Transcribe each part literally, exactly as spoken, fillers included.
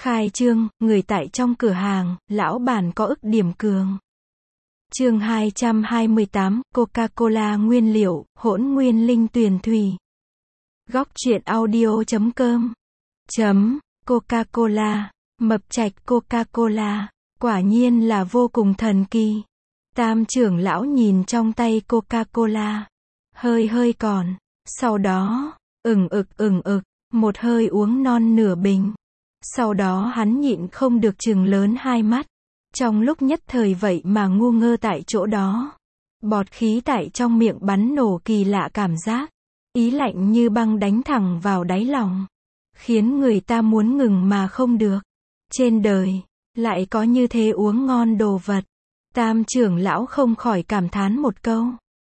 Khai trương, người tại trong cửa hàng, lão bản có ức điểm cường. Chương hai trăm hai mươi tám, Coca-Cola nguyên liệu, hỗn nguyên linh tuyền thủy. Góc truyện audio chấm com. Chấm, Coca-Cola, mập trạch Coca-Cola, quả nhiên là vô cùng thần kỳ. Tam trưởng lão nhìn trong tay Coca-Cola, hơi hơi còn, sau đó, ừng ực ừng ực, một hơi uống non nửa bình. Sau đó hắn nhịn không được trừng lớn hai mắt. Trong lúc nhất thời vậy mà ngu ngơ tại chỗ đó. Bọt khí tại trong miệng bắn nổ kỳ lạ cảm giác. Ý lạnh như băng đánh thẳng vào đáy lòng. Khiến người ta muốn ngừng mà không được. Trên đời, lại có như thế uống ngon đồ vật. Tam trưởng lão không khỏi cảm thán một câu.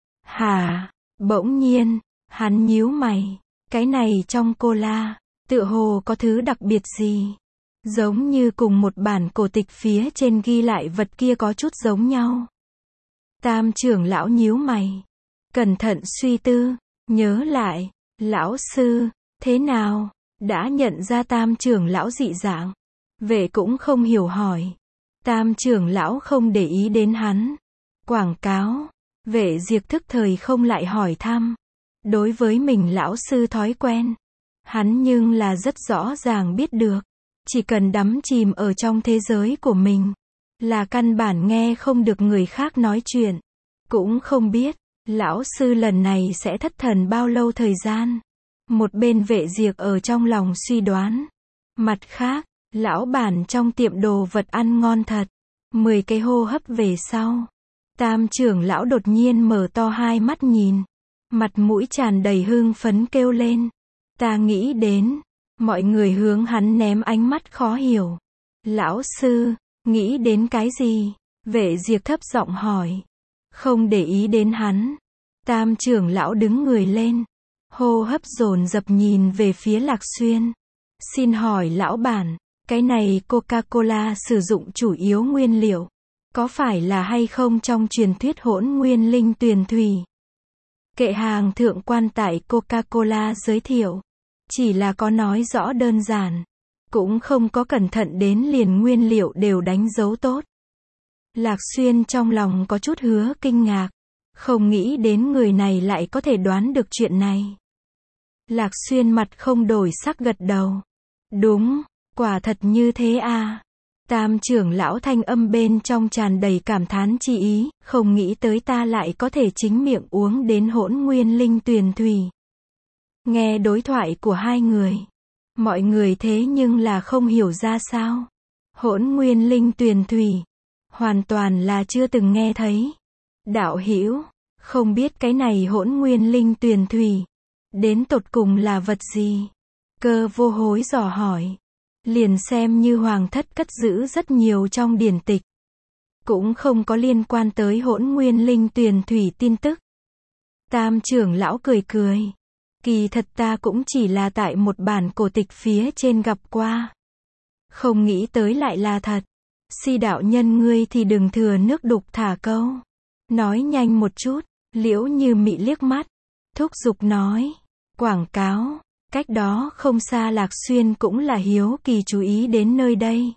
Hả? Bỗng nhiên, hắn nhíu mày. Cái này trong cola, tựa hồ có thứ đặc biệt gì? Giống như cùng một bản cổ tịch phía trên ghi lại vật kia có chút giống nhau. Tam trưởng lão nhíu mày. Cẩn thận suy tư, nhớ lại. Lão sư, thế nào? Đã nhận ra tam trưởng lão dị dạng. Vệ cũng không hiểu hỏi. Tam trưởng lão không để ý đến hắn. Quảng cáo. Vệ diệt thức thời không lại hỏi thăm. Đối với mình lão sư thói quen. Hắn nhưng là rất rõ ràng biết được. Chỉ cần đắm chìm ở trong thế giới của mình. Là căn bản nghe không được người khác nói chuyện. Cũng không biết. Lão sư lần này sẽ thất thần bao lâu thời gian. Một bên vệ diệt ở trong lòng suy đoán. Mặt khác, lão bản trong tiệm đồ vật ăn ngon thật. Mười cái hô hấp về sau. Tam trưởng lão đột nhiên mở to hai mắt nhìn. Mặt mũi tràn đầy hưng phấn kêu lên. Ta nghĩ đến. Mọi người hướng hắn ném ánh mắt khó hiểu. Lão sư, nghĩ đến cái gì? Vệ diệt thấp giọng hỏi. Không để ý đến hắn. Tam trưởng lão đứng người lên. Hô hấp dồn dập nhìn về phía Lạc Xuyên. Xin hỏi lão bản, cái này Coca-Cola sử dụng chủ yếu nguyên liệu. Có phải là hay không trong truyền thuyết hỗn nguyên linh tuyền thủy? Kệ hàng thượng quan tại Coca-Cola giới thiệu. Chỉ là có nói rõ đơn giản. Cũng không có cẩn thận đến liền nguyên liệu đều đánh dấu tốt. Lạc Xuyên trong lòng có chút hứa kinh ngạc. Không nghĩ đến người này lại có thể đoán được chuyện này. Lạc Xuyên mặt không đổi sắc gật đầu. Đúng, quả thật như thế à. Tam trưởng lão thanh âm bên trong tràn đầy cảm thán chi ý. Không nghĩ tới ta lại có thể chính miệng uống đến hỗn nguyên linh tuyền thủy. Nghe đối thoại của hai người. Mọi người thế nhưng là không hiểu ra sao. Hỗn nguyên linh tuyền thủy. Hoàn toàn là chưa từng nghe thấy. Đạo hữu, không biết cái này hỗn nguyên linh tuyền thủy. Đến tột cùng là vật gì? Cơ vô hối dò hỏi. Liền xem như hoàng thất cất giữ rất nhiều trong điển tịch. Cũng không có liên quan tới hỗn nguyên linh tuyền thủy tin tức. Tam trưởng lão cười cười. Kỳ thật ta cũng chỉ là tại một bản cổ tịch phía trên gặp qua. Không nghĩ tới lại là thật. Si đạo nhân ngươi thì đừng thừa nước đục thả câu. Nói nhanh một chút. Liễu Như Mị liếc mắt. Thúc giục nói. Quảng cáo. Cách đó không xa Lạc Xuyên cũng là hiếu kỳ chú ý đến nơi đây.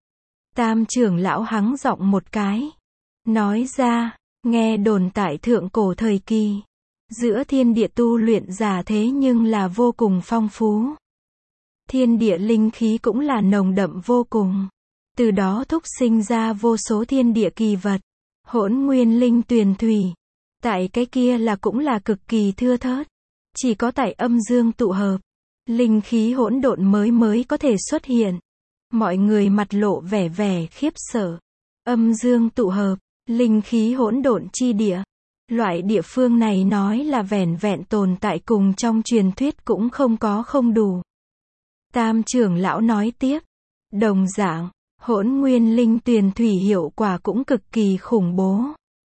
Tam trưởng lão hắng giọng một cái. Nói ra. Nghe đồn tại thượng cổ thời kỳ. Giữa thiên địa tu luyện giả thế nhưng là vô cùng phong phú. Thiên địa linh khí cũng là nồng đậm vô cùng. Từ đó thúc sinh ra vô số thiên địa kỳ vật. Hỗn nguyên linh tuyền thủy. Tại cái kia là cũng là cực kỳ thưa thớt. Chỉ có tại âm dương tụ hợp. Linh khí hỗn độn mới mới có thể xuất hiện. Mọi người mặt lộ vẻ vẻ khiếp sợ. Âm dương tụ hợp. Linh khí hỗn độn chi địa. Loại địa phương này nói là vẻn vẹn tồn tại cùng trong truyền thuyết cũng không có không đủ. Tam trưởng lão nói tiếp. Đồng dạng, hỗn nguyên linh tuyền thủy hiệu quả cũng cực kỳ khủng bố.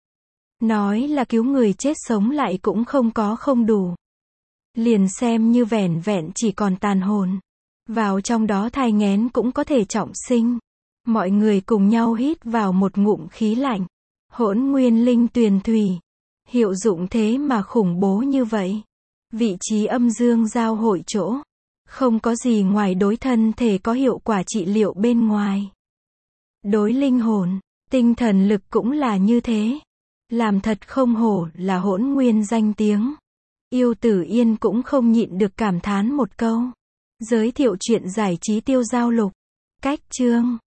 Nói là cứu người chết sống lại cũng không có không đủ. Liền xem như vẻn vẹn chỉ còn tàn hồn. Vào trong đó thai nghén cũng có thể trọng sinh. Mọi người cùng nhau hít vào một ngụm khí lạnh. Hỗn nguyên linh tuyền thủy. Hiệu dụng thế mà khủng bố như vậy. Vị trí âm dương giao hội chỗ. Không có gì ngoài đối thân thể có hiệu quả trị liệu bên ngoài. Đối linh hồn, tinh thần lực cũng là như thế. Làm thật không hổ là hỗn nguyên danh tiếng. Yêu Tử Yên cũng không nhịn được cảm thán một câu. Giới thiệu chuyện giải trí tiêu giao lục. Cách chương